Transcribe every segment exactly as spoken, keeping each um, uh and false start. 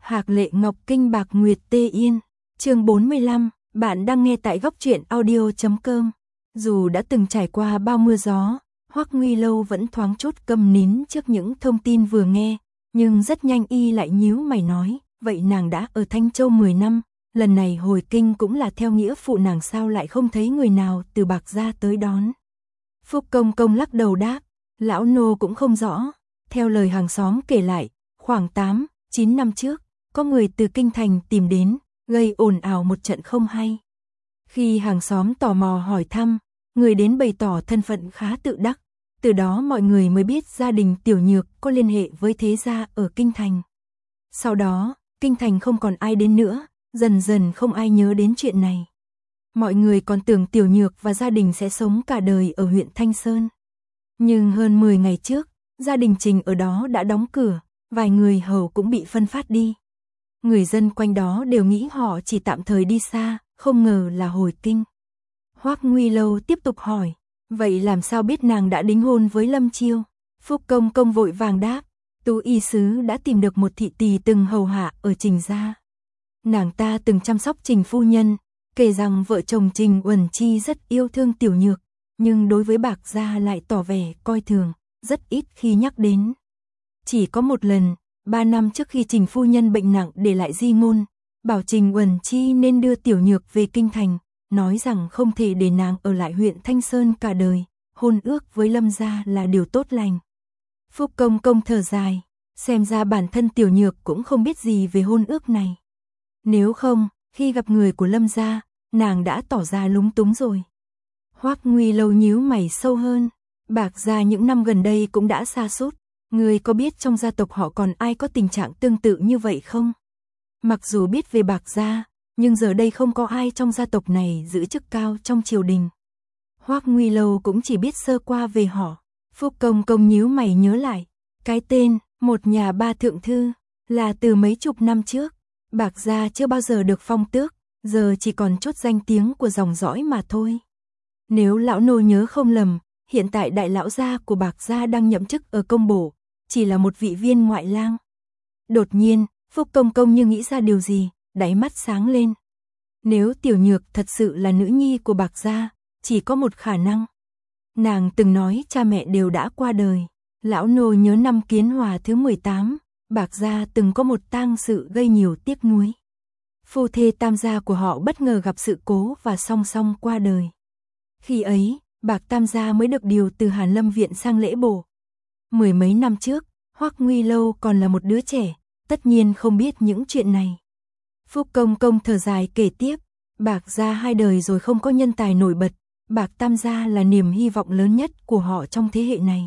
Hạc Lệ Ngọc Kinh Bạc Nguyệt Tê Yên, chương bốn mươi lăm, bạn đang nghe tại góc truyện audio chấm com. Dù đã từng trải qua bao mưa gió, Hoắc Nguy Lâu vẫn thoáng chút câm nín trước những thông tin vừa nghe, nhưng rất nhanh y lại nhíu mày nói, vậy nàng đã ở Thanh Châu mười năm, lần này hồi kinh cũng là theo nghĩa phụ nàng sao lại không thấy người nào từ Bạc gia tới đón. Phúc Công Công lắc đầu đáp, lão nô cũng không rõ, theo lời hàng xóm kể lại, khoảng tám, chín năm trước, có người từ kinh thành tìm đến, gây ồn ào một trận không hay. Khi hàng xóm tò mò hỏi thăm, người đến bày tỏ thân phận khá tự đắc, từ đó mọi người mới biết gia đình Tiểu Nhược có liên hệ với thế gia ở kinh thành. Sau đó, kinh thành không còn ai đến nữa, dần dần không ai nhớ đến chuyện này. Mọi người còn tưởng Tiểu Nhược và gia đình sẽ sống cả đời ở huyện Thanh Sơn. Nhưng hơn mười ngày trước, gia đình Trình ở đó đã đóng cửa, vài người hầu cũng bị phân phát đi. Người dân quanh đó đều nghĩ họ chỉ tạm thời đi xa, không ngờ là hồi kinh. Hoắc Nguy Lâu tiếp tục hỏi, vậy làm sao biết nàng đã đính hôn với Lâm Chiêu? Phúc Công Công vội vàng đáp, Tú y sứ đã tìm được một thị tỳ từng hầu hạ ở Trình gia. Nàng ta từng chăm sóc Trình phu nhân, kể rằng vợ chồng Trình Uẩn Chi rất yêu thương Tiểu Nhược, nhưng đối với Bạc gia lại tỏ vẻ coi thường, rất ít khi nhắc đến. Chỉ có một lần, ba năm trước khi Trình phu nhân bệnh nặng để lại di ngôn, bảo Trình Uẩn Chi nên đưa Tiểu Nhược về kinh thành, nói rằng không thể để nàng ở lại huyện Thanh Sơn cả đời, hôn ước với Lâm gia là điều tốt lành. Phúc Công Công thở dài, xem ra bản thân Tiểu Nhược cũng không biết gì về hôn ước này. Nếu không, khi gặp người của Lâm gia, nàng đã tỏ ra lúng túng rồi. Hoắc Nguy Lâu nhíu mày sâu hơn, Bạc gia những năm gần đây cũng đã sa sút, người có biết trong gia tộc họ còn ai có tình trạng tương tự như vậy không? Mặc dù biết về Bạc gia, nhưng giờ đây không có ai trong gia tộc này giữ chức cao trong triều đình. Hoắc Nguy Lâu cũng chỉ biết sơ qua về họ. Phúc Công Công nhíu mày nhớ lại, cái tên một nhà ba thượng thư là từ mấy chục năm trước, Bạc gia chưa bao giờ được phong tước, giờ chỉ còn chút danh tiếng của dòng dõi mà thôi. Nếu lão nô nhớ không lầm, hiện tại đại lão gia của Bạc gia đang nhậm chức ở công bổ, chỉ là một vị viên ngoại lang. Đột nhiên, Phúc Công Công như nghĩ ra điều gì, đáy mắt sáng lên. Nếu Tiểu Nhược thật sự là nữ nhi của Bạc gia, chỉ có một khả năng. Nàng từng nói cha mẹ đều đã qua đời. Lão nô nhớ năm Kiến Hòa thứ mười tám, Bạc gia từng có một tang sự gây nhiều tiếc nuối. Phu thê tam gia của họ bất ngờ gặp sự cố và song song qua đời. Khi ấy, Bạc tam gia mới được điều từ Hàn Lâm viện sang lễ bổ. Mười mấy năm trước, Hoắc Nguy Lâu còn là một đứa trẻ, tất nhiên không biết những chuyện này. Phúc Công Công thở dài kể tiếp, Bạc gia hai đời rồi không có nhân tài nổi bật, Bạc tam gia là niềm hy vọng lớn nhất của họ trong thế hệ này.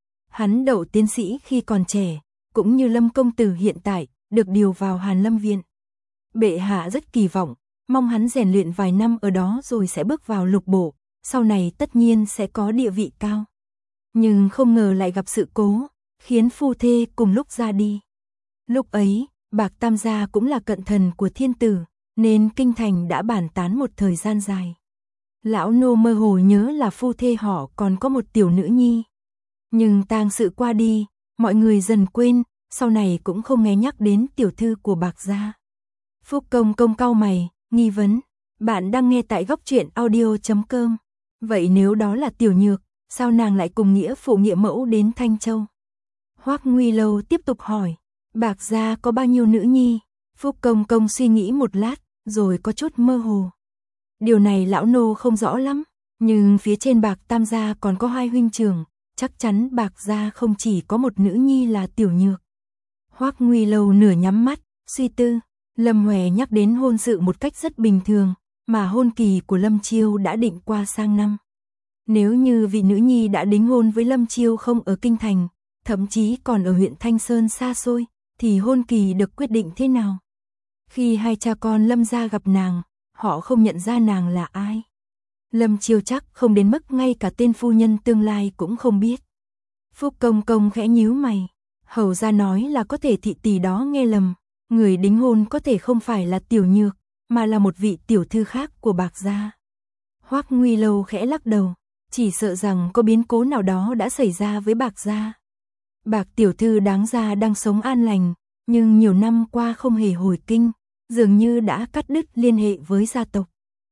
Hắn đậu tiến sĩ khi còn trẻ, cũng như Lâm công tử hiện tại, được điều vào Hàn Lâm viện. Bệ hạ rất kỳ vọng, mong hắn rèn luyện vài năm ở đó rồi sẽ bước vào lục bộ, sau này tất nhiên sẽ có địa vị cao. Nhưng không ngờ lại gặp sự cố, khiến phu thê cùng lúc ra đi. Lúc ấy, Bạc tam gia cũng là cận thần của thiên tử, nên kinh thành đã bàn tán một thời gian dài. Lão nô mơ hồ nhớ là phu thê họ còn có một tiểu nữ nhi. Nhưng tang sự qua đi, mọi người dần quên, sau này cũng không nghe nhắc đến tiểu thư của Bạc gia. Phúc Công Công cau mày, nghi vấn, bạn đang nghe tại góc truyện audio chấm com. Vậy nếu đó là Tiểu Nhược, sao nàng lại cùng nghĩa phụ nghĩa mẫu đến Thanh Châu? Hoắc Nguy Lâu tiếp tục hỏi, Bạc gia có bao nhiêu nữ nhi? Phúc Công Công suy nghĩ một lát, rồi có chút mơ hồ. Điều này lão nô không rõ lắm, nhưng phía trên Bạc tam gia còn có hai huynh trưởng, chắc chắn Bạc gia không chỉ có một nữ nhi là Tiểu Nhược. Hoắc Nguy Lâu nửa nhắm mắt, suy tư, Lâm Huệ nhắc đến hôn sự một cách rất bình thường, mà hôn kỳ của Lâm Chiêu đã định qua sang năm. Nếu như vị nữ nhi đã đính hôn với Lâm Chiêu không ở kinh thành, thậm chí còn ở huyện Thanh Sơn xa xôi, thì hôn kỳ được quyết định thế nào? Khi hai cha con Lâm gia gặp nàng, họ không nhận ra nàng là ai. Lâm Chiêu chắc không đến mức ngay cả tên phu nhân tương lai cũng không biết. Phúc Công Công khẽ nhíu mày, hầu gia nói là có thể thị tỳ đó nghe lầm, người đính hôn có thể không phải là Tiểu Nhược, mà là một vị tiểu thư khác của Bạc gia. Hoắc Nguy Lâu khẽ lắc đầu, chỉ sợ rằng có biến cố nào đó đã xảy ra với Bạc gia. Bạc tiểu thư đáng ra đang sống an lành, nhưng nhiều năm qua không hề hồi kinh, dường như đã cắt đứt liên hệ với gia tộc.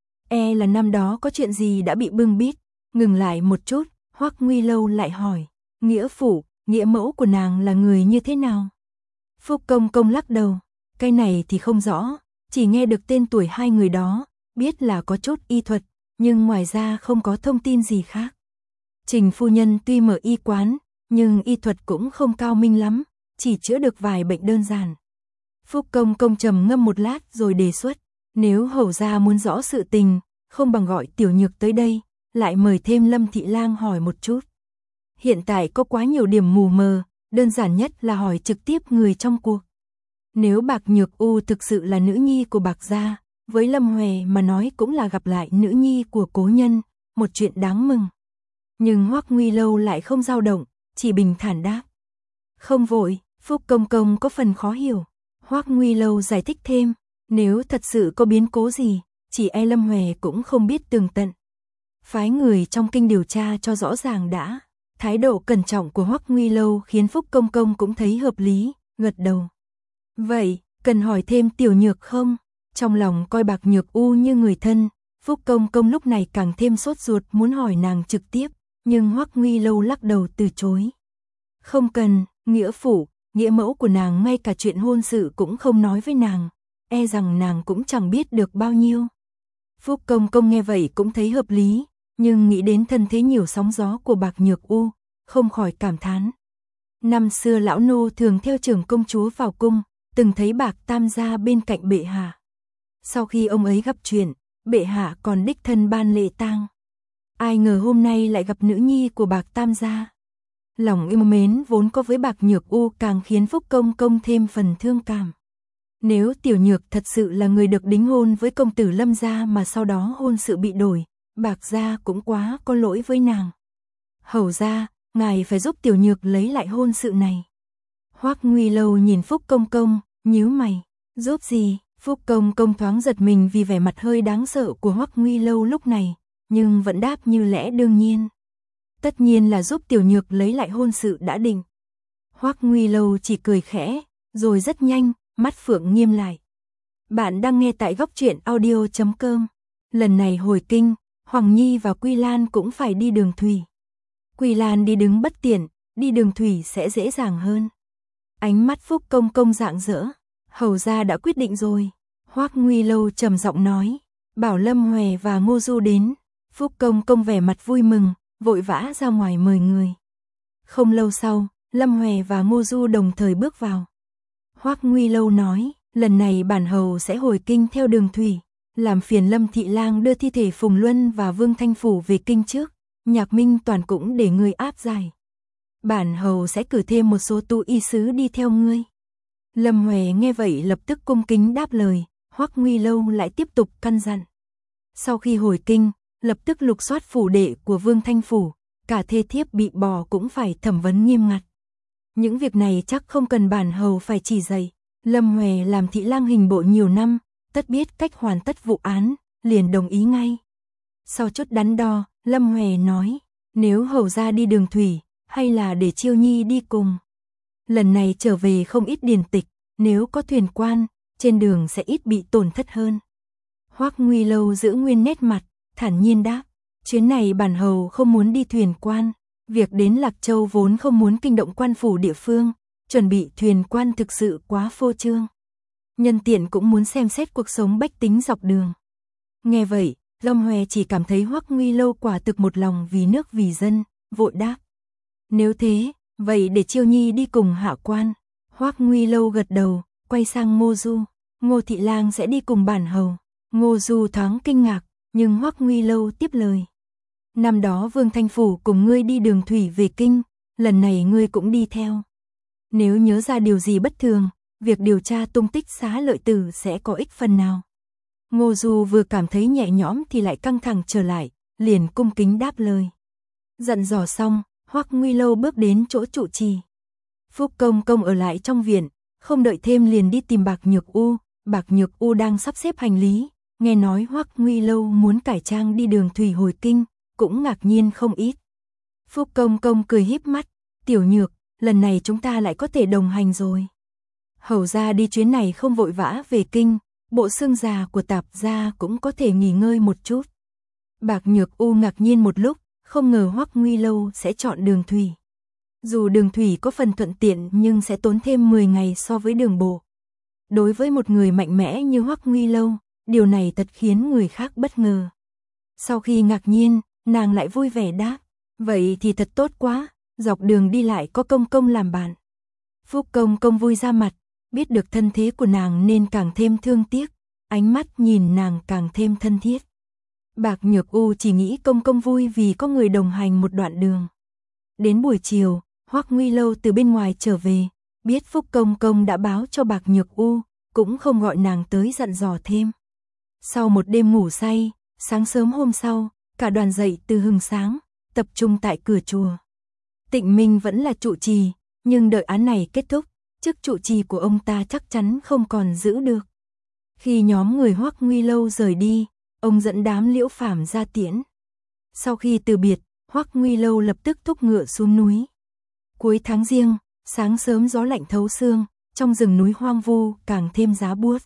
E là năm đó có chuyện gì đã bị bưng bít. Ngừng lại một chút, Hoắc Nguy Lâu lại hỏi, nghĩa phụ, nghĩa mẫu của nàng là người như thế nào? Phúc Công Công lắc đầu, cái này thì không rõ, chỉ nghe được tên tuổi hai người đó, biết là có chút y thuật, nhưng ngoài ra không có thông tin gì khác. Trình phu nhân tuy mở y quán, nhưng y thuật cũng không cao minh lắm, chỉ chữa được vài bệnh đơn giản. Phúc Công Công trầm ngâm một lát rồi đề xuất, nếu hầu gia muốn rõ sự tình, không bằng gọi Tiểu Nhược tới đây, lại mời thêm Lâm Thị Lang hỏi một chút. Hiện tại có quá nhiều điểm mù mờ, đơn giản nhất là hỏi trực tiếp người trong cuộc. Nếu Bạc Nhược U thực sự là nữ nhi của Bạc gia, với Lâm Huệ mà nói cũng là gặp lại nữ nhi của cố nhân, một chuyện đáng mừng. Nhưng Hoắc Nguy Lâu lại không dao động, chỉ bình thản đáp. Không vội, Phúc Công Công có phần khó hiểu. Hoắc Nguy Lâu giải thích thêm, nếu thật sự có biến cố gì, chỉ e Lâm Huệ cũng không biết tường tận. Phái người trong kinh điều tra cho rõ ràng đã. Thái độ cẩn trọng của Hoắc Nguy Lâu khiến Phúc Công Công cũng thấy hợp lý, gật đầu. Vậy, cần hỏi thêm Tiểu Nhược không? Trong lòng coi Bạc Nhược U như người thân, Phúc Công Công lúc này càng thêm sốt ruột muốn hỏi nàng trực tiếp, nhưng Hoắc Nguy Lâu lắc đầu từ chối. Không cần, nghĩa phụ, nghĩa mẫu của nàng ngay cả chuyện hôn sự cũng không nói với nàng, e rằng nàng cũng chẳng biết được bao nhiêu. Phúc Công Công nghe vậy cũng thấy hợp lý, nhưng nghĩ đến thân thế nhiều sóng gió của Bạc Nhược U, không khỏi cảm thán. Năm xưa lão nô thường theo trưởng công chúa vào cung, từng thấy Bạc Tam gia bên cạnh bệ hạ. Sau khi ông ấy gặp chuyện, bệ hạ còn đích thân ban lễ tang. Ai ngờ hôm nay lại gặp nữ nhi của Bạc Tam gia. Lòng yêu mến vốn có với Bạc Nhược U càng khiến Phúc Công Công thêm phần thương cảm. Nếu Tiểu Nhược thật sự là người được đính hôn với công tử Lâm gia mà sau đó hôn sự bị đổi, Bạc gia cũng quá có lỗi với nàng. Hầu gia, ngài phải giúp Tiểu Nhược lấy lại hôn sự này. Hoắc Nguy Lâu nhìn Phúc Công Công, nhíu mày, giúp gì? Phúc Công Công thoáng giật mình vì vẻ mặt hơi đáng sợ của Hoắc Nguy Lâu lúc này, nhưng vẫn đáp như lẽ đương nhiên. Tất nhiên là giúp Tiểu Nhược lấy lại hôn sự đã định. Hoắc Nguy Lâu chỉ cười khẽ, rồi rất nhanh, mắt phượng nghiêm lại. Bạn đang nghe tại góc truyện audio chấm com. Lần này hồi kinh, Hoàng Nhi và Quy Lan cũng phải đi đường thủy. Quy Lan đi đứng bất tiện, đi đường thủy sẽ dễ dàng hơn. Ánh mắt Phúc Công Công rạng rỡ. Hầu gia đã quyết định rồi. Hoắc Nguy Lâu trầm giọng nói, bảo Lâm Huệ và Ngô Du đến. Phúc Công Công vẻ mặt vui mừng, vội vã ra ngoài mời người. Không lâu sau, Lâm Huệ và Ngô Du đồng thời bước vào. Hoắc Nguy Lâu nói, lần này bản hầu sẽ hồi kinh theo đường thủy, làm phiền Lâm Thị Lang đưa thi thể Phùng Luân và Vương Thanh Phủ về kinh trước, Nhạc Minh Toàn cũng để người áp giải. Bản hầu sẽ cử thêm một số tu y sứ đi theo ngươi. Lâm Huệ nghe vậy lập tức cung kính đáp lời, Hoắc Nguy Lâu lại tiếp tục căn dặn. Sau khi hồi kinh, lập tức lục soát phủ đệ của Vương Thanh Phủ, cả thê thiếp bị bỏ cũng phải thẩm vấn nghiêm ngặt. Những việc này chắc không cần bản hầu phải chỉ dạy, Lâm Huệ làm thị lang hình bộ nhiều năm, tất biết cách hoàn tất vụ án, liền đồng ý ngay. Sau chút đắn đo, Lâm Huệ nói, nếu hầu gia đi đường thủy, hay là để Chiêu Nhi đi cùng. Lần này trở về không ít điển tịch, nếu có thuyền quan, trên đường sẽ ít bị tổn thất hơn. Hoắc Nguy Lâu giữ nguyên nét mặt, thản nhiên đáp, chuyến này bản hầu không muốn đi thuyền quan, việc đến Lạc Châu vốn không muốn kinh động quan phủ địa phương, chuẩn bị thuyền quan thực sự quá phô trương. Nhân tiện cũng muốn xem xét cuộc sống bách tính dọc đường. Nghe vậy, Lâm Huệ chỉ cảm thấy Hoắc Nguy Lâu quả thực một lòng vì nước vì dân, vội đáp. Nếu thế, vậy để Chiêu Nhi đi cùng hạ quan. Hoắc Nguy Lâu gật đầu, quay sang Ngô Du, Ngô Thị Lang sẽ đi cùng bản hầu. Ngô Du thoáng kinh ngạc, nhưng Hoắc Nguy Lâu tiếp lời. Năm đó Vương Thanh Phủ cùng ngươi đi đường thủy về kinh, lần này ngươi cũng đi theo. Nếu nhớ ra điều gì bất thường, việc điều tra tung tích Xá Lợi Tử sẽ có ích phần nào. Ngô Du vừa cảm thấy nhẹ nhõm thì lại căng thẳng trở lại, liền cung kính đáp lời. Dặn dò xong, Hoắc Nguy Lâu bước đến chỗ trụ trì. Phúc Công Công ở lại trong viện, không đợi thêm liền đi tìm Bạc Nhược U. Bạc Nhược U đang sắp xếp hành lý, nghe nói Hoắc Nguy Lâu muốn cải trang đi đường thủy hồi kinh, cũng ngạc nhiên không ít. Phúc Công Công cười híp mắt, Tiểu Nhược, lần này chúng ta lại có thể đồng hành rồi. Hầu ra đi chuyến này không vội vã về kinh, bộ xương già của Tạp gia cũng có thể nghỉ ngơi một chút. Bạc Nhược U ngạc nhiên một lúc, không ngờ Hoắc Nguy Lâu sẽ chọn đường thủy. Dù đường thủy có phần thuận tiện nhưng sẽ tốn thêm mười ngày so với đường bộ. Đối với một người mạnh mẽ như Hoắc Nguy Lâu, điều này thật khiến người khác bất ngờ. Sau khi ngạc nhiên, nàng lại vui vẻ đáp, vậy thì thật tốt quá, dọc đường đi lại có Công Công làm bạn. Phúc Công Công vui ra mặt, biết được thân thế của nàng nên càng thêm thương tiếc, ánh mắt nhìn nàng càng thêm thân thiết. Bạc Nhược U chỉ nghĩ Công Công vui vì có người đồng hành một đoạn đường. Đến buổi chiều, Hoắc Nguy Lâu từ bên ngoài trở về, biết Phúc Công Công đã báo cho Bạc Nhược U, cũng không gọi nàng tới dặn dò thêm. Sau một đêm ngủ say, sáng sớm hôm sau, cả đoàn dậy từ hừng sáng, tập trung tại cửa chùa. Tịnh Minh vẫn là trụ trì, nhưng đợi án này kết thúc, chức trụ trì của ông ta chắc chắn không còn giữ được. Khi nhóm người Hoắc Nguy Lâu rời đi, ông dẫn đám Liễu Phàm ra tiễn. Sau khi từ biệt, Hoắc Nguy Lâu lập tức thúc ngựa xuống núi. Cuối tháng Giêng, sáng sớm gió lạnh thấu xương, trong rừng núi hoang vu càng thêm giá buốt.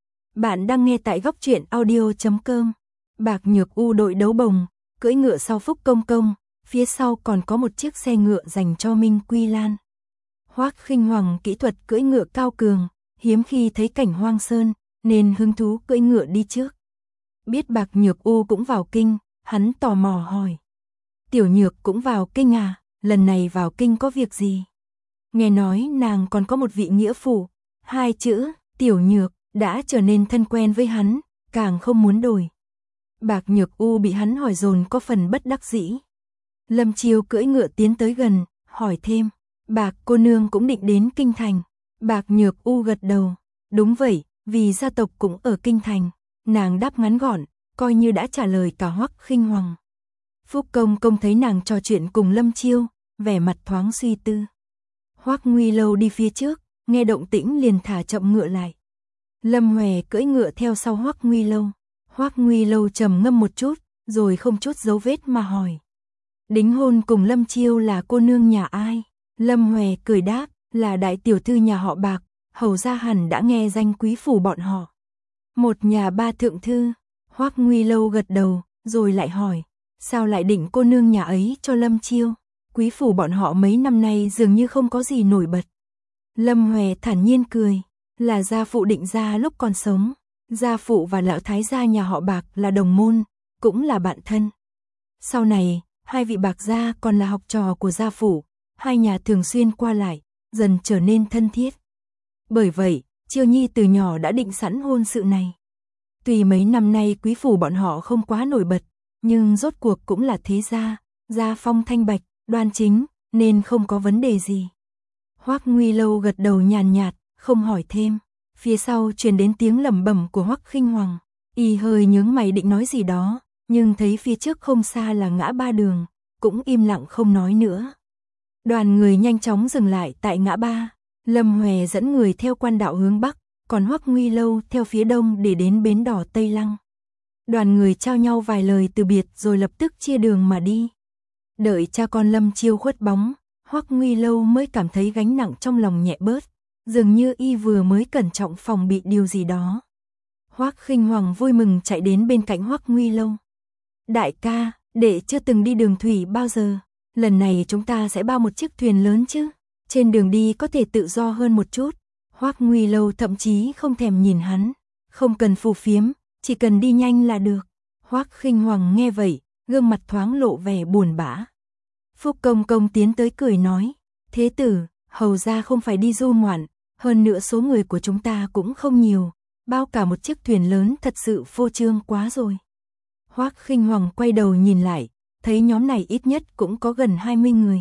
Bạn đang nghe tại góc truyện audio chấm com. Bạc Nhược U đội đấu bồng, cưỡi ngựa sau Phúc Công Công, phía sau còn có một chiếc xe ngựa dành cho Minh Quy Lan. Hoắc Khinh Hoàng kỹ thuật cưỡi ngựa cao cường, hiếm khi thấy cảnh hoang sơn, nên hứng thú cưỡi ngựa đi trước. Biết Bạc Nhược U cũng vào kinh, hắn tò mò hỏi. Tiểu Nhược cũng vào kinh à, lần này vào kinh có việc gì? Nghe nói nàng còn có một vị nghĩa phụ, hai chữ, Tiểu Nhược, đã trở nên thân quen với hắn, càng không muốn đổi. Bạc Nhược U bị hắn hỏi dồn có phần bất đắc dĩ. Lâm Chiêu cưỡi ngựa tiến tới gần, hỏi thêm, Bạc cô nương cũng định đến kinh thành. Bạc Nhược U gật đầu, đúng vậy, vì gia tộc cũng ở kinh thành. Nàng đáp ngắn gọn, coi như đã trả lời cả Hoắc Khinh Hoàng. Phúc Công Công thấy nàng trò chuyện cùng Lâm Chiêu, vẻ mặt thoáng suy tư. Hoắc Nguy Lâu đi phía trước, nghe động tĩnh liền thả chậm ngựa lại. Lâm Hòe cưỡi ngựa theo sau Hoắc Nguy Lâu. Hoắc Nguy Lâu trầm ngâm một chút, rồi không chút dấu vết mà hỏi. Đính hôn cùng Lâm Chiêu là cô nương nhà ai? Lâm Hòe cười đáp, là đại tiểu thư nhà họ Bạc, hầu ra hẳn đã nghe danh quý phủ bọn họ. Một nhà ba thượng thư. Hoắc Nguy Lâu gật đầu, rồi lại hỏi, sao lại định cô nương nhà ấy cho Lâm Chiêu? Quý phủ bọn họ mấy năm nay dường như không có gì nổi bật. Lâm Hòe thản nhiên cười, là gia phụ định ra lúc còn sống. Gia phụ và lão thái gia nhà họ Bạc là đồng môn, cũng là bạn thân. Sau này, hai vị Bạc gia còn là học trò của gia phụ, hai nhà thường xuyên qua lại, dần trở nên thân thiết. Bởi vậy, Chiêu Nhi từ nhỏ đã định sẵn hôn sự này. Tuy mấy năm nay quý phủ bọn họ không quá nổi bật, nhưng rốt cuộc cũng là thế gia, gia phong thanh bạch, đoan chính, nên không có vấn đề gì. Hoắc Nguy Lâu gật đầu nhàn nhạt, không hỏi thêm. Phía sau truyền đến tiếng lẩm bẩm của Hoắc Khinh Hoàng, y hơi nhướng mày định nói gì đó, nhưng thấy phía trước không xa là ngã ba đường, cũng im lặng không nói nữa. Đoàn người nhanh chóng dừng lại tại ngã ba, Lâm Hòe dẫn người theo quan đạo hướng bắc, còn Hoắc Nguy Lâu theo phía đông để đến bến đỏ Tây Lăng. Đoàn người trao nhau vài lời từ biệt rồi lập tức chia đường mà đi. Đợi cha con Lâm Chiêu khuất bóng, Hoắc Nguy Lâu mới cảm thấy gánh nặng trong lòng nhẹ bớt, dường như y vừa mới cẩn trọng phòng bị điều gì đó. Hoắc Khinh Hoàng vui mừng chạy đến bên cạnh Hoắc Nguy Lâu. Đại ca, đệ chưa từng đi đường thủy bao giờ, lần này chúng ta sẽ bao một chiếc thuyền lớn chứ, trên đường đi có thể tự do hơn một chút. Hoắc Nguy Lâu thậm chí không thèm nhìn hắn, không cần phù phiếm, chỉ cần đi nhanh là được. Hoắc Khinh Hoàng nghe vậy, gương mặt thoáng lộ vẻ buồn bã. Phúc Công Công tiến tới cười nói, thế tử, hầu ra không phải đi du ngoạn, hơn nữa số người của chúng ta cũng không nhiều, bao cả một chiếc thuyền lớn thật sự phô trương quá rồi. Hoắc Khinh Hoàng quay đầu nhìn lại, thấy nhóm này ít nhất cũng có gần hai mươi người.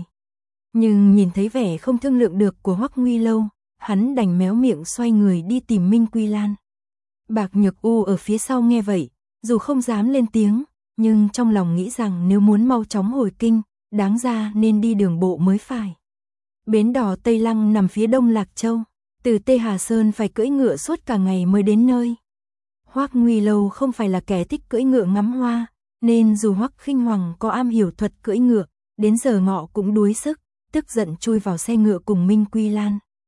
Nhưng nhìn thấy vẻ không thương lượng được của Hoắc Nguy Lâu, hắn đành méo miệng xoay người đi tìm Minh Quy Lan. Bạc Nhược U ở phía sau nghe vậy, dù không dám lên tiếng, nhưng trong lòng nghĩ rằng nếu muốn mau chóng hồi kinh, đáng ra nên đi đường bộ mới phải. Bến đỏ Tây Lăng nằm phía đông Lạc Châu, từ Tê Hà Sơn phải cưỡi ngựa suốt cả ngày mới đến nơi. Hoắc Nguy Lâu không phải là kẻ thích cưỡi ngựa ngắm hoa, nên dù Hoắc Khinh Hoàng có am hiểu thuật cưỡi ngựa, đến giờ ngọ cũng đuối sức, tức giận chui vào xe ngựa cùng Minh Quy Lan.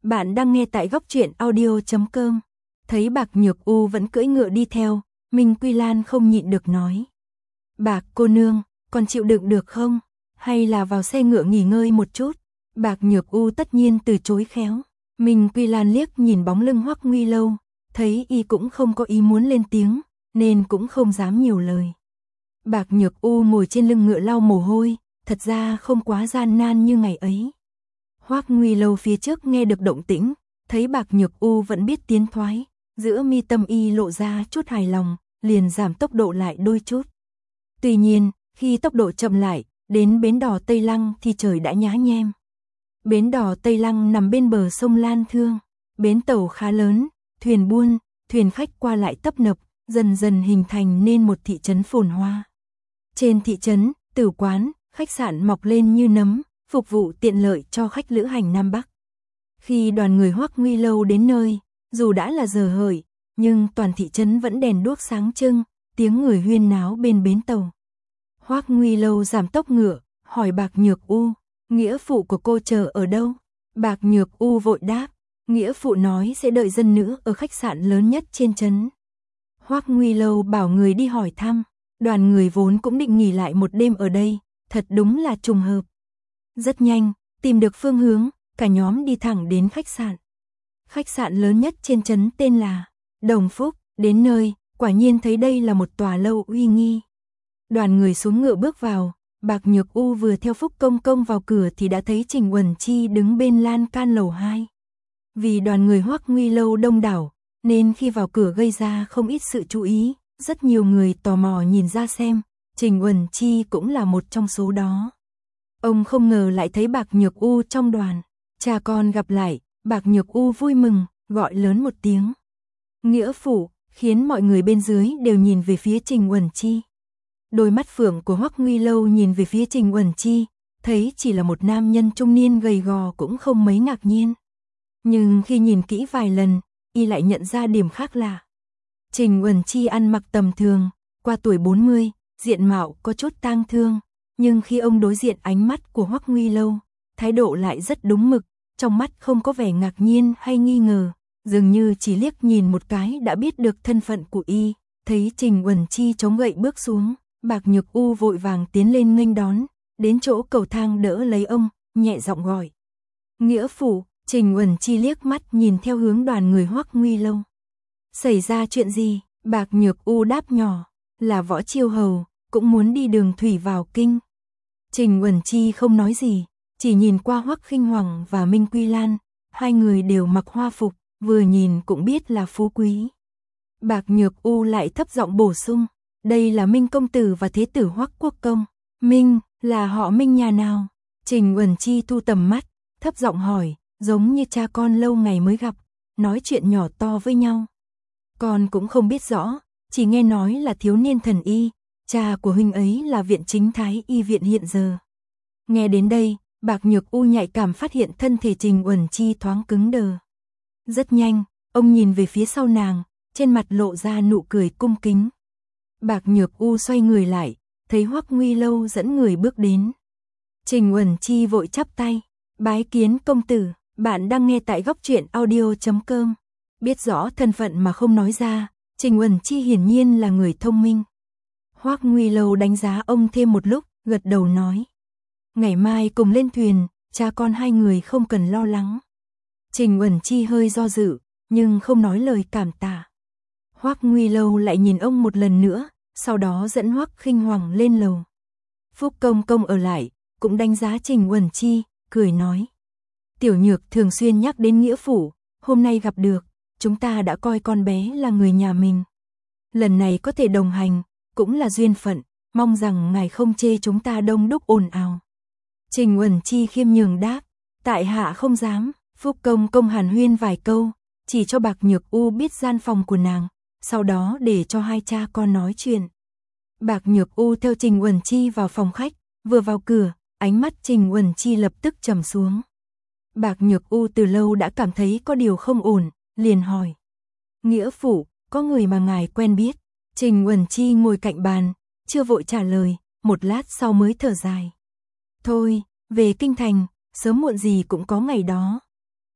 Bạn đang nghe tại góc truyện audio chấm com. Thấy Bạc Nhược U vẫn cưỡi ngựa đi theo, Minh Quy Lan không nhịn được nói. Bạc cô nương, còn chịu đựng được không? Hay là vào xe ngựa nghỉ ngơi một chút? Bạc Nhược U tất nhiên từ chối khéo. Minh Quy Lan liếc nhìn bóng lưng Hoắc Nguy Lâu, thấy y cũng không có ý muốn lên tiếng, nên cũng không dám nhiều lời. Bạc Nhược U ngồi trên lưng ngựa lau mồ hôi, thật ra không quá gian nan như ngày ấy. Hoắc Nguy Lâu phía trước nghe được động tĩnh, thấy Bạc Nhược U vẫn biết tiến thoái, giữa mi tâm y lộ ra chút hài lòng, liền giảm tốc độ lại đôi chút. Tuy nhiên, khi tốc độ chậm lại, đến bến đò Tây Lăng thì trời đã nhá nhem. Bến đò Tây Lăng nằm bên bờ sông Lan Thương, bến tàu khá lớn, thuyền buôn, thuyền khách qua lại tấp nập, dần dần hình thành nên một thị trấn phồn hoa. Trên thị trấn, tử quán, khách sạn mọc lên như nấm, phục vụ tiện lợi cho khách lữ hành Nam Bắc. Khi đoàn người Hoắc Nguy Lâu đến nơi, dù đã là giờ hợi, nhưng toàn thị trấn vẫn đèn đuốc sáng trưng, tiếng người huyên náo bên bến tàu. Hoắc Nguy Lâu giảm tốc ngựa, hỏi Bạc Nhược U, nghĩa phụ của cô chờ ở đâu? Bạc Nhược U vội đáp, nghĩa phụ nói sẽ đợi dân nữ ở khách sạn lớn nhất trên trấn. Hoắc Nguy Lâu bảo người đi hỏi thăm, đoàn người vốn cũng định nghỉ lại một đêm ở đây, thật đúng là trùng hợp. Rất nhanh, tìm được phương hướng, cả nhóm đi thẳng đến khách sạn. Khách sạn lớn nhất trên trấn tên là Đồng Phúc, đến nơi, quả nhiên thấy đây là một tòa lâu uy nghi. Đoàn người xuống ngựa bước vào, Bạc Nhược U vừa theo Phúc Công Công vào cửa thì đã thấy Trình Uẩn Chi đứng bên lan can lầu hai. Vì đoàn người Hoắc Nguy Lâu đông đảo, nên khi vào cửa gây ra không ít sự chú ý, rất nhiều người tò mò nhìn ra xem, Trình Uẩn Chi cũng là một trong số đó. Ông không ngờ lại thấy Bạc Nhược U trong đoàn, cha con gặp lại, Bạc Nhược U vui mừng, gọi lớn một tiếng. Nghĩa phụ, khiến mọi người bên dưới đều nhìn về phía Trình Uẩn Chi. Đôi mắt phượng của Hoắc Nguy Lâu nhìn về phía Trình Uẩn Chi, thấy chỉ là một nam nhân trung niên gầy gò cũng không mấy ngạc nhiên. Nhưng khi nhìn kỹ vài lần, y lại nhận ra điểm khác lạ. Trình Uẩn Chi ăn mặc tầm thường, qua tuổi bốn mươi, diện mạo có chút tang thương, nhưng khi ông đối diện ánh mắt của Hoắc Nguy Lâu, thái độ lại rất đúng mực, trong mắt không có vẻ ngạc nhiên hay nghi ngờ, dường như chỉ liếc nhìn một cái đã biết được thân phận của y. Thấy Trình Uẩn Chi chống gậy bước xuống, Bạc Nhược U vội vàng tiến lên nghênh đón, đến chỗ cầu thang đỡ lấy ông, nhẹ giọng gọi. Nghĩa phụ. Trình Uẩn Chi liếc mắt nhìn theo hướng đoàn người Hoắc Nguy Lâu. Xảy ra chuyện gì? Bạc Nhược U đáp nhỏ, là Võ Chiêu Hầu, cũng muốn đi đường thủy vào kinh. Trình Uẩn Chi không nói gì, chỉ nhìn qua Hoắc Khinh Hoàng và Minh Quy Lan, hai người đều mặc hoa phục, vừa nhìn cũng biết là phú quý. Bạc Nhược U lại thấp giọng bổ sung, đây là Minh công tử và thế tử Hoắc Quốc công. Minh, là họ Minh nhà nào? Trình Uẩn Chi thu tầm mắt, thấp giọng hỏi, giống như cha con lâu ngày mới gặp, nói chuyện nhỏ to với nhau. Con cũng không biết rõ, chỉ nghe nói là thiếu niên thần y, cha của huynh ấy là viện chính thái y viện hiện giờ. Nghe đến đây, Bạc Nhược U nhạy cảm phát hiện thân thể Trình Uẩn Chi thoáng cứng đờ. Rất nhanh, ông nhìn về phía sau nàng, trên mặt lộ ra nụ cười cung kính. Bạc Nhược U xoay người lại, thấy Hoắc Nguy Lâu dẫn người bước đến. Trình Uẩn Chi vội chắp tay, bái kiến công tử. Bạn đang nghe tại góc truyện audio chấm com. Biết rõ thân phận mà không nói ra, Trình Uẩn Chi hiển nhiên là người thông minh. Hoắc Nguy Lâu đánh giá ông thêm một lúc, gật đầu nói. Ngày mai cùng lên thuyền, cha con hai người không cần lo lắng. Trình Uẩn Chi hơi do dự, nhưng không nói lời cảm tạ. Hoắc Nguy Lâu lại nhìn ông một lần nữa, sau đó dẫn Hoắc Khinh Hoàng lên lầu. Phúc Công Công ở lại, cũng đánh giá Trình Uẩn Chi, cười nói. Tiểu Nhược thường xuyên nhắc đến nghĩa phụ, hôm nay gặp được, chúng ta đã coi con bé là người nhà mình. Lần này có thể đồng hành, cũng là duyên phận, mong rằng ngài không chê chúng ta đông đúc ồn ào. Trình Uẩn Chi khiêm nhường đáp, tại hạ không dám. Phúc Công Công hàn huyên vài câu, chỉ cho Bạc Nhược U biết gian phòng của nàng, sau đó để cho hai cha con nói chuyện. Bạc Nhược U theo Trình Uẩn Chi vào phòng khách, vừa vào cửa, ánh mắt Trình Uẩn Chi lập tức trầm xuống. Bạc Nhược U từ lâu đã cảm thấy có điều không ổn, liền hỏi. Nghĩa phụ, có người mà ngài quen biết? Trình Uẩn Chi ngồi cạnh bàn, chưa vội trả lời, một lát sau mới thở dài. Thôi, về kinh thành, sớm muộn gì cũng có ngày đó.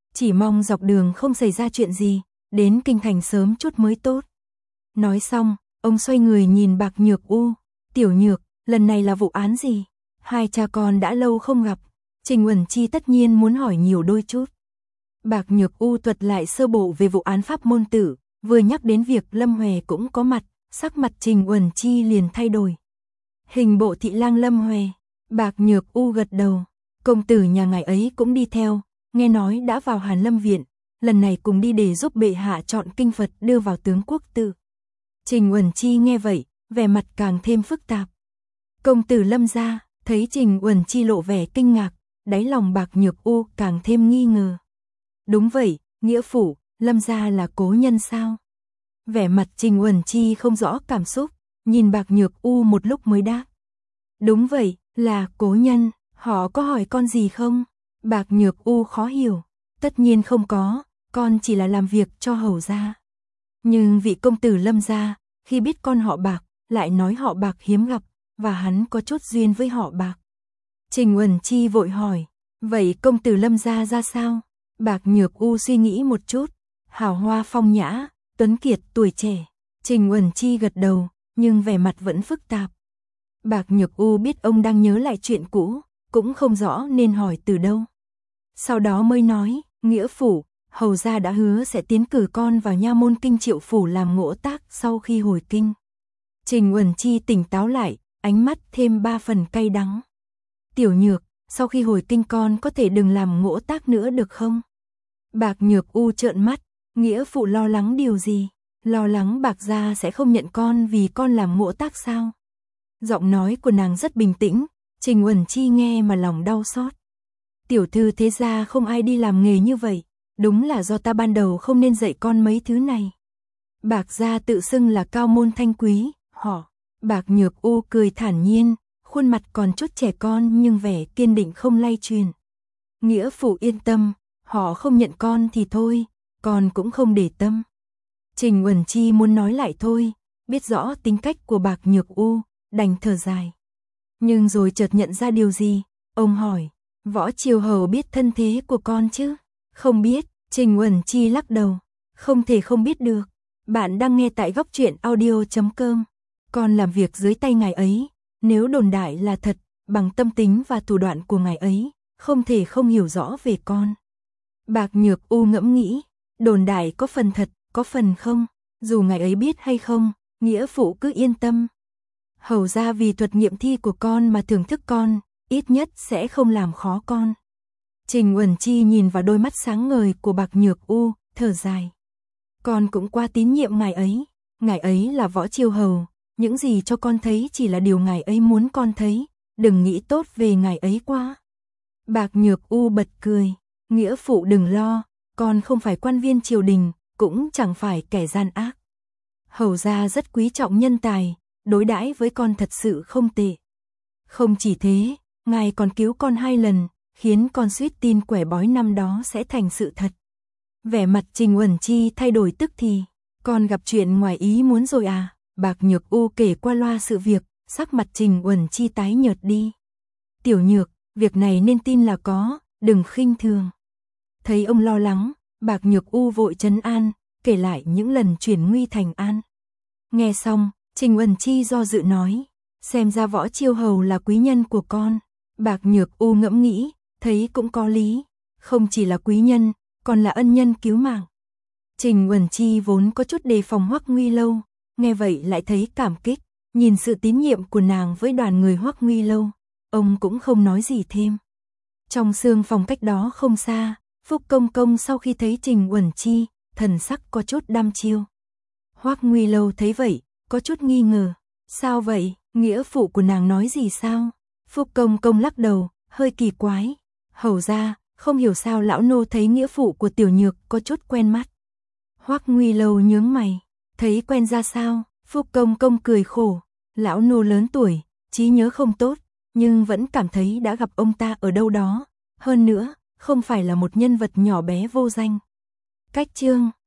chỉ mong dọc đường không xảy ra chuyện gì, đến kinh thành sớm chút mới tốt. Nói xong, ông xoay người nhìn Bạc Nhược U, Tiểu Nhược, lần này là vụ án gì? Hai cha con đã lâu không gặp, Trình Uẩn Chi tất nhiên muốn hỏi nhiều đôi chút. Bạc Nhược U thuật lại sơ bộ về vụ án Pháp Môn Tử, vừa nhắc đến việc Lâm Huệ cũng có mặt, sắc mặt Trình Uẩn Chi liền thay đổi. Hình bộ thị lang Lâm Huệ, Bạc Nhược U gật đầu, công tử nhà ngài ấy cũng đi theo, nghe nói đã vào Hàn Lâm viện, lần này cùng đi để giúp bệ hạ chọn kinh Phật đưa vào tướng quốc tự. Trình Uẩn Chi nghe vậy, vẻ mặt càng thêm phức tạp. Công tử Lâm gia, thấy Trình Uẩn Chi lộ vẻ kinh ngạc, đáy lòng Bạc Nhược U càng thêm nghi ngờ. Đúng vậy, nghĩa phụ, Lâm gia là cố nhân sao? Vẻ mặt Trình Uẩn Chi không rõ cảm xúc, nhìn Bạc Nhược U một lúc mới đáp. Đúng vậy, là cố nhân, họ có hỏi con gì không? Bạc Nhược U khó hiểu, tất nhiên không có, con chỉ là làm việc cho hầu gia. Nhưng vị công tử Lâm gia, khi biết con họ Bạc, lại nói họ Bạc hiếm gặp, và hắn có chút duyên với họ Bạc. Trình Uẩn Chi vội hỏi, vậy công tử Lâm gia ra sao? Bạc Nhược U suy nghĩ một chút, hào hoa phong nhã, tuấn kiệt tuổi trẻ. Trình Uẩn Chi gật đầu, nhưng vẻ mặt vẫn phức tạp. Bạc Nhược U biết ông đang nhớ lại chuyện cũ, cũng không rõ nên hỏi từ đâu. Sau đó mới nói, nghĩa phụ, hầu gia đã hứa sẽ tiến cử con vào nha môn kinh Triệu phủ làm ngỗ tác sau khi hồi kinh. Trình Uẩn Chi tỉnh táo lại, ánh mắt thêm ba phần cay đắng. Tiểu Nhược, sau khi hồi kinh con có thể đừng làm ngỗ tác nữa được không? Bạc Nhược U trợn mắt, nghĩa phụ lo lắng điều gì? Lo lắng Bạc gia sẽ không nhận con vì con làm ngỗ tác sao? Giọng nói của nàng rất bình tĩnh, Trình Uẩn Chi nghe mà lòng đau xót. Tiểu thư thế gia không ai đi làm nghề như vậy, đúng là do ta ban đầu không nên dạy con mấy thứ này. Bạc gia tự xưng là cao môn thanh quý, họ. Bạc Nhược U cười thản nhiên, khuôn mặt còn chút trẻ con nhưng vẻ kiên định không lay truyền. Nghĩa phụ yên tâm, họ không nhận con thì thôi, con cũng không để tâm. Trình Uẩn Chi muốn nói lại thôi, biết rõ tính cách của Bạc Nhược U, đành thở dài. Nhưng rồi chợt nhận ra điều gì, ông hỏi, Võ Triều Hầu biết thân thế của con chứ? Không biết, Trình Uẩn Chi lắc đầu, không thể không biết được. Bạn đang nghe tại góc truyện audio chấm com. Con làm việc dưới tay ngài ấy, nếu đồn đại là thật, bằng tâm tính và thủ đoạn của ngài ấy, không thể không hiểu rõ về con. Bạc Nhược U ngẫm nghĩ, đồn đại có phần thật, có phần không, dù ngài ấy biết hay không, nghĩa phụ cứ yên tâm. Hầu ra vì thuật nghiệm thi của con mà thưởng thức con, ít nhất sẽ không làm khó con. Trình Uẩn Chi nhìn vào đôi mắt sáng ngời của Bạc Nhược U, thở dài. Con cũng qua tín nhiệm ngài ấy, ngài ấy là Võ Triều Hầu, những gì cho con thấy chỉ là điều ngài ấy muốn con thấy, đừng nghĩ tốt về ngài ấy quá. Bạc Nhược U bật cười, nghĩa phụ đừng lo, con không phải quan viên triều đình, cũng chẳng phải kẻ gian ác. Hầu gia rất quý trọng nhân tài, đối đãi với con thật sự không tệ. Không chỉ thế, ngài còn cứu con hai lần, khiến con suýt tin quẻ bói năm đó sẽ thành sự thật. Vẻ mặt Trình Uẩn Chi thay đổi tức thì, con gặp chuyện ngoài ý muốn rồi à? Bạc Nhược U kể qua loa sự việc, sắc mặt Trình Uẩn Chi tái nhợt đi. Tiểu Nhược, việc này nên tin là có, đừng khinh thường. Thấy ông lo lắng, Bạc Nhược U vội trấn an, kể lại những lần chuyển nguy thành an. Nghe xong, Trình Uẩn Chi do dự nói, xem ra Võ Chiêu Hầu là quý nhân của con. Bạc Nhược U ngẫm nghĩ, thấy cũng có lý, không chỉ là quý nhân, còn là ân nhân cứu mạng. Trình Uẩn Chi vốn có chút đề phòng Hoắc Nguy Lâu, nghe vậy lại thấy cảm kích, nhìn sự tín nhiệm của nàng với đoàn người Hoắc Nguy Lâu, ông cũng không nói gì thêm. Trong sương phòng cách đó không xa, Phúc Công Công sau khi thấy Trình Uẩn Chi, thần sắc có chút đăm chiêu. Hoắc Nguy Lâu thấy vậy, có chút nghi ngờ, sao vậy, nghĩa phụ của nàng nói gì sao? Phúc Công Công lắc đầu, hơi kỳ quái, hầu ra, không hiểu sao lão nô thấy nghĩa phụ của Tiểu Nhược có chút quen mắt. Hoắc Nguy Lâu nhướng mày, thấy quen ra sao? Phúc Công Công cười khổ, lão nô lớn tuổi, trí nhớ không tốt, nhưng vẫn cảm thấy đã gặp ông ta ở đâu đó, hơn nữa, không phải là một nhân vật nhỏ bé vô danh. Cách chương